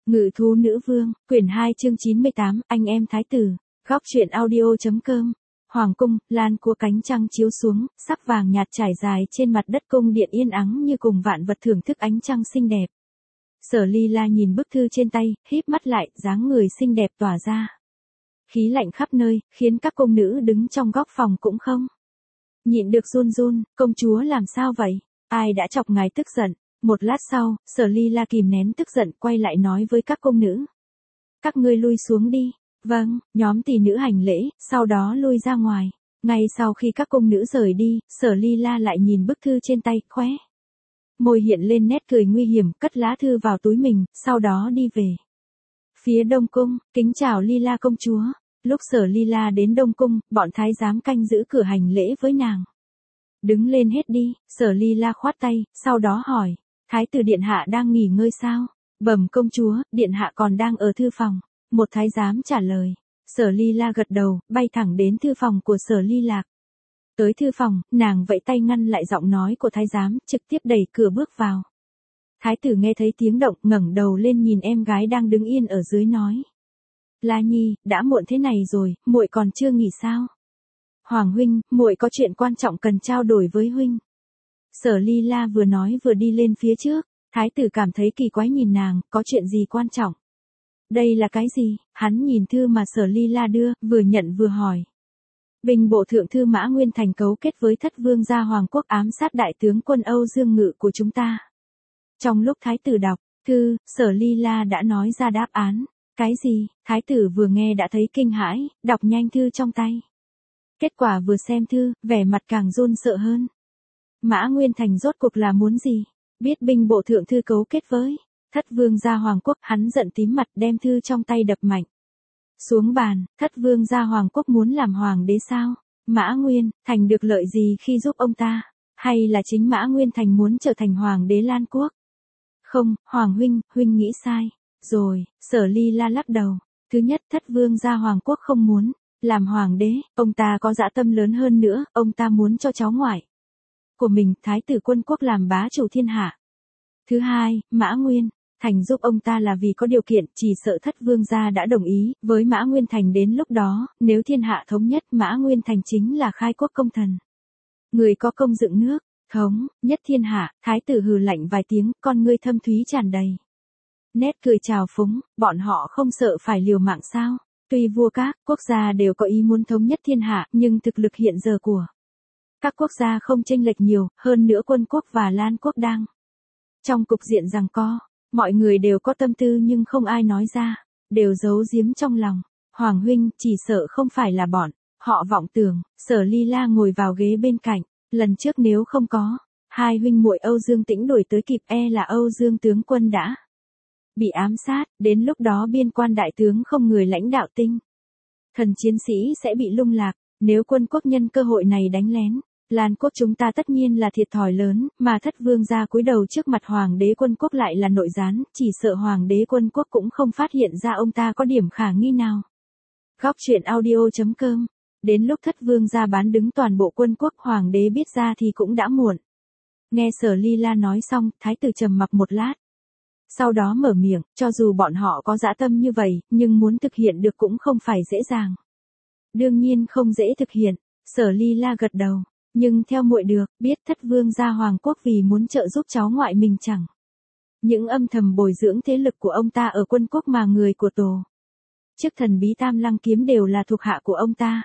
Ngự thú nữ vương, quyển 2 chương 98, anh em thái tử, góc truyện audio.com. Hoàng cung, lan cua cánh trăng chiếu xuống, sắc vàng nhạt trải dài trên mặt đất cung điện yên ắng như cùng vạn vật thưởng thức ánh trăng xinh đẹp. Sở Ly La nhìn bức thư trên tay, híp mắt lại, dáng người xinh đẹp tỏa ra. Khí lạnh khắp nơi, khiến các cung nữ đứng trong góc phòng cũng không nhịn được run run, công chúa làm sao vậy? Ai đã chọc ngài tức giận? Một lát sau, Sở Ly La kìm nén tức giận quay lại nói với các cung nữ. Các ngươi lui xuống đi. Vâng, nhóm tỷ nữ hành lễ, sau đó lui ra ngoài. Ngay sau khi các cung nữ rời đi, Sở Ly La lại nhìn bức thư trên tay, khóe môi hiện lên nét cười nguy hiểm, cất lá thư vào túi mình, sau đó đi về phía Đông Cung, kính chào Ly La công chúa. Lúc Sở Ly La đến Đông Cung, bọn thái giám canh giữ cửa hành lễ với nàng. Đứng lên hết đi, Sở Ly La khoát tay, sau đó hỏi, thái tử điện hạ đang nghỉ ngơi sao? Bẩm công chúa, điện hạ còn đang ở thư phòng. Một thái giám trả lời. Sở Ly La gật đầu, bay thẳng đến thư phòng của Sở Ly Lạc. Tới thư phòng, nàng vẫy tay ngăn lại giọng nói của thái giám, trực tiếp đẩy cửa bước vào. Thái tử nghe thấy tiếng động, ngẩng đầu lên nhìn em gái đang đứng yên ở dưới nói. La Nhi, đã muộn thế này rồi, muội còn chưa nghỉ sao? Hoàng huynh, muội có chuyện quan trọng cần trao đổi với huynh. Sở Ly La vừa nói vừa đi lên phía trước, thái tử cảm thấy kỳ quái nhìn nàng, có chuyện gì quan trọng? Đây là cái gì? Hắn nhìn thư mà Sở Ly La đưa, vừa nhận vừa hỏi. Binh bộ thượng thư Mã Nguyên Thành cấu kết với thất vương gia Hoàng quốc ám sát đại tướng quân Âu Dương Ngự của chúng ta. Trong lúc thái tử đọc thư, Sở Ly La đã nói ra đáp án. Cái gì? Thái tử vừa nghe đã thấy kinh hãi, đọc nhanh thư trong tay. Kết quả vừa xem thư, vẻ mặt càng run sợ hơn. Mã Nguyên Thành rốt cuộc là muốn gì? Biết binh bộ thượng thư cấu kết với thất vương gia Hoàng quốc, hắn giận tím mặt đem thư trong tay đập mạnh xuống bàn. Thất vương gia Hoàng quốc muốn làm hoàng đế sao? Mã Nguyên Thành được lợi gì khi giúp ông ta? Hay là chính Mã Nguyên Thành muốn trở thành hoàng đế Lan quốc? Không, Hoàng huynh, huynh nghĩ sai rồi. Sở Ly La lắc đầu. Thứ nhất, thất vương gia Hoàng quốc không muốn làm hoàng đế, ông ta có dã tâm lớn hơn nữa, ông ta muốn cho cháu ngoại của mình, thái tử Quân quốc làm bá chủ thiên hạ. Thứ hai, Mã Nguyên Thành giúp ông ta là vì có điều kiện, chỉ sợ thất vương gia đã đồng ý với Mã Nguyên Thành, đến lúc đó, nếu thiên hạ thống nhất, Mã Nguyên Thành chính là khai quốc công thần. Người có công dựng nước, thống nhất thiên hạ. Thái tử hừ lạnh vài tiếng, con ngươi thâm thúy tràn đầy nét cười trào phúng, bọn họ không sợ phải liều mạng sao? Tuy vua các quốc gia đều có ý muốn thống nhất thiên hạ, nhưng thực lực hiện giờ của các quốc gia không chênh lệch nhiều, hơn nữa Quân quốc và Lan quốc đang trong cục diện giằng co. Mọi người đều có tâm tư nhưng không ai nói ra, đều giấu giếm trong lòng. Hoàng huynh, chỉ sợ không phải là bọn họ vọng tưởng. Sở Ly La ngồi vào ghế bên cạnh. Lần trước nếu không có hai huynh muội Âu Dương Tĩnh đuổi tới kịp, là Âu Dương tướng quân đã bị ám sát, đến lúc đó biên quan đại tướng không người lãnh đạo tinh thần chiến sĩ sẽ bị lung lạc. Nếu Quân quốc nhân cơ hội này đánh lén Lan quốc chúng ta tất nhiên là thiệt thòi lớn, mà thất vương gia cúi đầu trước mặt hoàng đế Quân quốc lại là nội gián, chỉ sợ hoàng đế Quân quốc cũng không phát hiện ra ông ta có điểm khả nghi nào. Góc truyện audio.com. Đến lúc thất vương gia bán đứng toàn bộ Quân quốc, hoàng đế biết ra thì cũng đã muộn. Nghe Sở Ly La nói xong, thái tử trầm mặc một lát. Sau đó mở miệng, cho dù bọn họ có dã tâm như vậy, nhưng muốn thực hiện được cũng không phải dễ dàng. Đương nhiên không dễ thực hiện. Sở Ly La gật đầu. Nhưng theo muội được biết, thất vương gia Hoàng quốc vì muốn trợ giúp cháu ngoại mình chẳng những âm thầm bồi dưỡng thế lực của ông ta ở Quân quốc, mà người của tổ chức thần bí Tam Lăng kiếm đều là thuộc hạ của ông ta.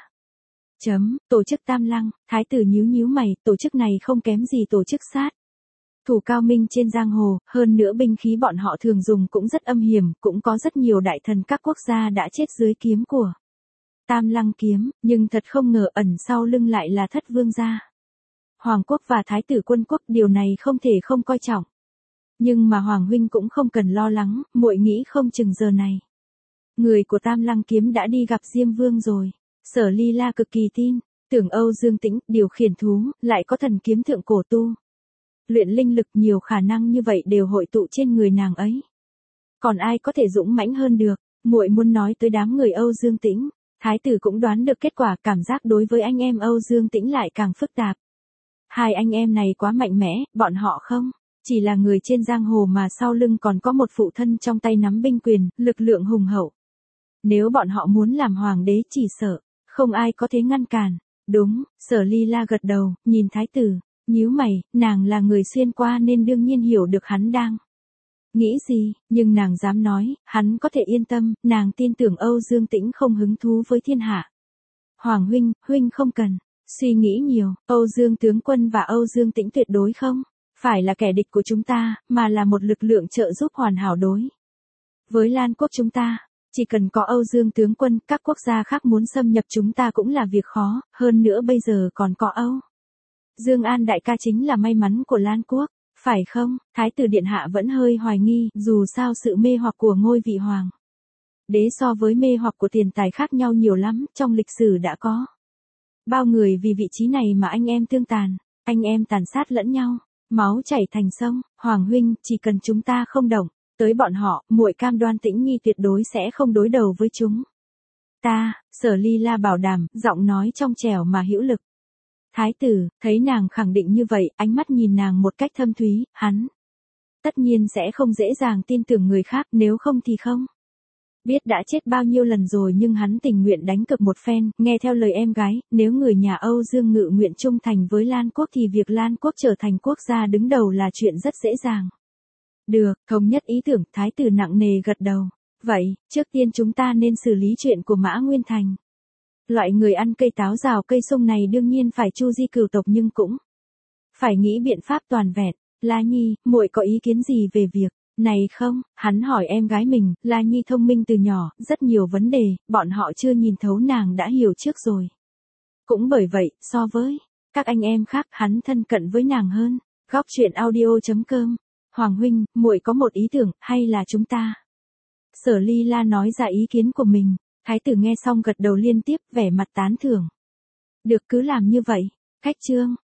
Tổ chức Tam Lăng. Thái tử nhíu nhíu mày, tổ chức này không kém gì tổ chức sát thủ cao minh trên giang hồ, hơn nữa binh khí bọn họ thường dùng cũng rất âm hiểm, cũng có rất nhiều đại thần các quốc gia đã chết dưới kiếm của Tam Lăng kiếm, nhưng thật không ngờ ẩn sau lưng lại là thất vương gia Hoàng quốc và thái tử Quân quốc, điều này không thể không coi trọng. Nhưng mà Hoàng huynh cũng không cần lo lắng, muội nghĩ không chừng giờ này người của Tam Lăng kiếm đã đi gặp Diêm Vương rồi. Sở Ly La cực kỳ tin tưởng Âu Dương Tĩnh điều khiển thú, lại có thần kiếm thượng cổ tu luyện linh lực, nhiều khả năng như vậy đều hội tụ trên người nàng ấy. Còn ai có thể dũng mãnh hơn được? Muội muốn nói tới đám người Âu Dương Tĩnh. Thái tử cũng đoán được kết quả, cảm giác đối với anh em Âu Dương Tĩnh lại càng phức tạp. Hai anh em này quá mạnh mẽ, bọn họ không chỉ là người trên giang hồ mà sau lưng còn có một phụ thân trong tay nắm binh quyền, lực lượng hùng hậu. Nếu bọn họ muốn làm hoàng đế chỉ sợ, không ai có thể ngăn cản. Đúng, Sở Ly La gật đầu, nhìn thái tử, nhíu mày, nàng là người xuyên qua nên đương nhiên hiểu được hắn đang nghĩ gì, nhưng nàng dám nói, hắn có thể yên tâm, nàng tin tưởng Âu Dương Tĩnh không hứng thú với thiên hạ. Hoàng huynh, huynh không cần suy nghĩ nhiều, Âu Dương tướng quân và Âu Dương Tĩnh tuyệt đối không phải là kẻ địch của chúng ta, mà là một lực lượng trợ giúp hoàn hảo đối với Lan quốc chúng ta. Chỉ cần có Âu Dương tướng quân, các quốc gia khác muốn xâm nhập chúng ta cũng là việc khó, hơn nữa bây giờ còn có Âu Dương An đại ca chính là may mắn của Lan quốc, phải không? Thái tử điện hạ vẫn hơi hoài nghi, dù sao sự mê hoặc của ngôi vị hoàng đế so với mê hoặc của tiền tài khác nhau nhiều lắm, trong lịch sử đã có bao người vì vị trí này mà anh em tương tàn, anh em tàn sát lẫn nhau, máu chảy thành sông. Hoàng huynh, chỉ cần chúng ta không động tới bọn họ, muội cam đoan Tĩnh Nhi tuyệt đối sẽ không đối đầu với chúng ta. Sở Ly La bảo đảm, giọng nói trong trẻo mà hữu lực. Thái tử thấy nàng khẳng định như vậy, ánh mắt nhìn nàng một cách thâm thúy, hắn tất nhiên sẽ không dễ dàng tin tưởng người khác, nếu không thì không biết đã chết bao nhiêu lần rồi, nhưng hắn tình nguyện đánh cược một phen, nghe theo lời em gái, nếu người nhà Âu Dương Ngự nguyện trung thành với Lan quốc thì việc Lan quốc trở thành quốc gia đứng đầu là chuyện rất dễ dàng. Được, thống nhất ý tưởng, thái tử nặng nề gật đầu. Vậy, trước tiên chúng ta nên xử lý chuyện của Mã Nguyên Thành. Loại người ăn cây táo rào cây sung này đương nhiên phải chu di cửu tộc, nhưng cũng phải nghĩ biện pháp toàn vẹn. La Nhi, muội có ý kiến gì về việc này không? Hắn hỏi em gái mình. La Nhi thông minh từ nhỏ, rất nhiều vấn đề, bọn họ chưa nhìn thấu nàng đã hiểu trước rồi. Cũng bởi vậy, so với các anh em khác, hắn thân cận với nàng hơn. Góc truyện audio.com. Hoàng huynh, muội có một ý tưởng, hay là chúng ta? Sở Ly La nói ra ý kiến của mình. Thái tử nghe xong gật đầu liên tiếp, vẻ mặt tán thưởng. Được, cứ làm như vậy. Cách chương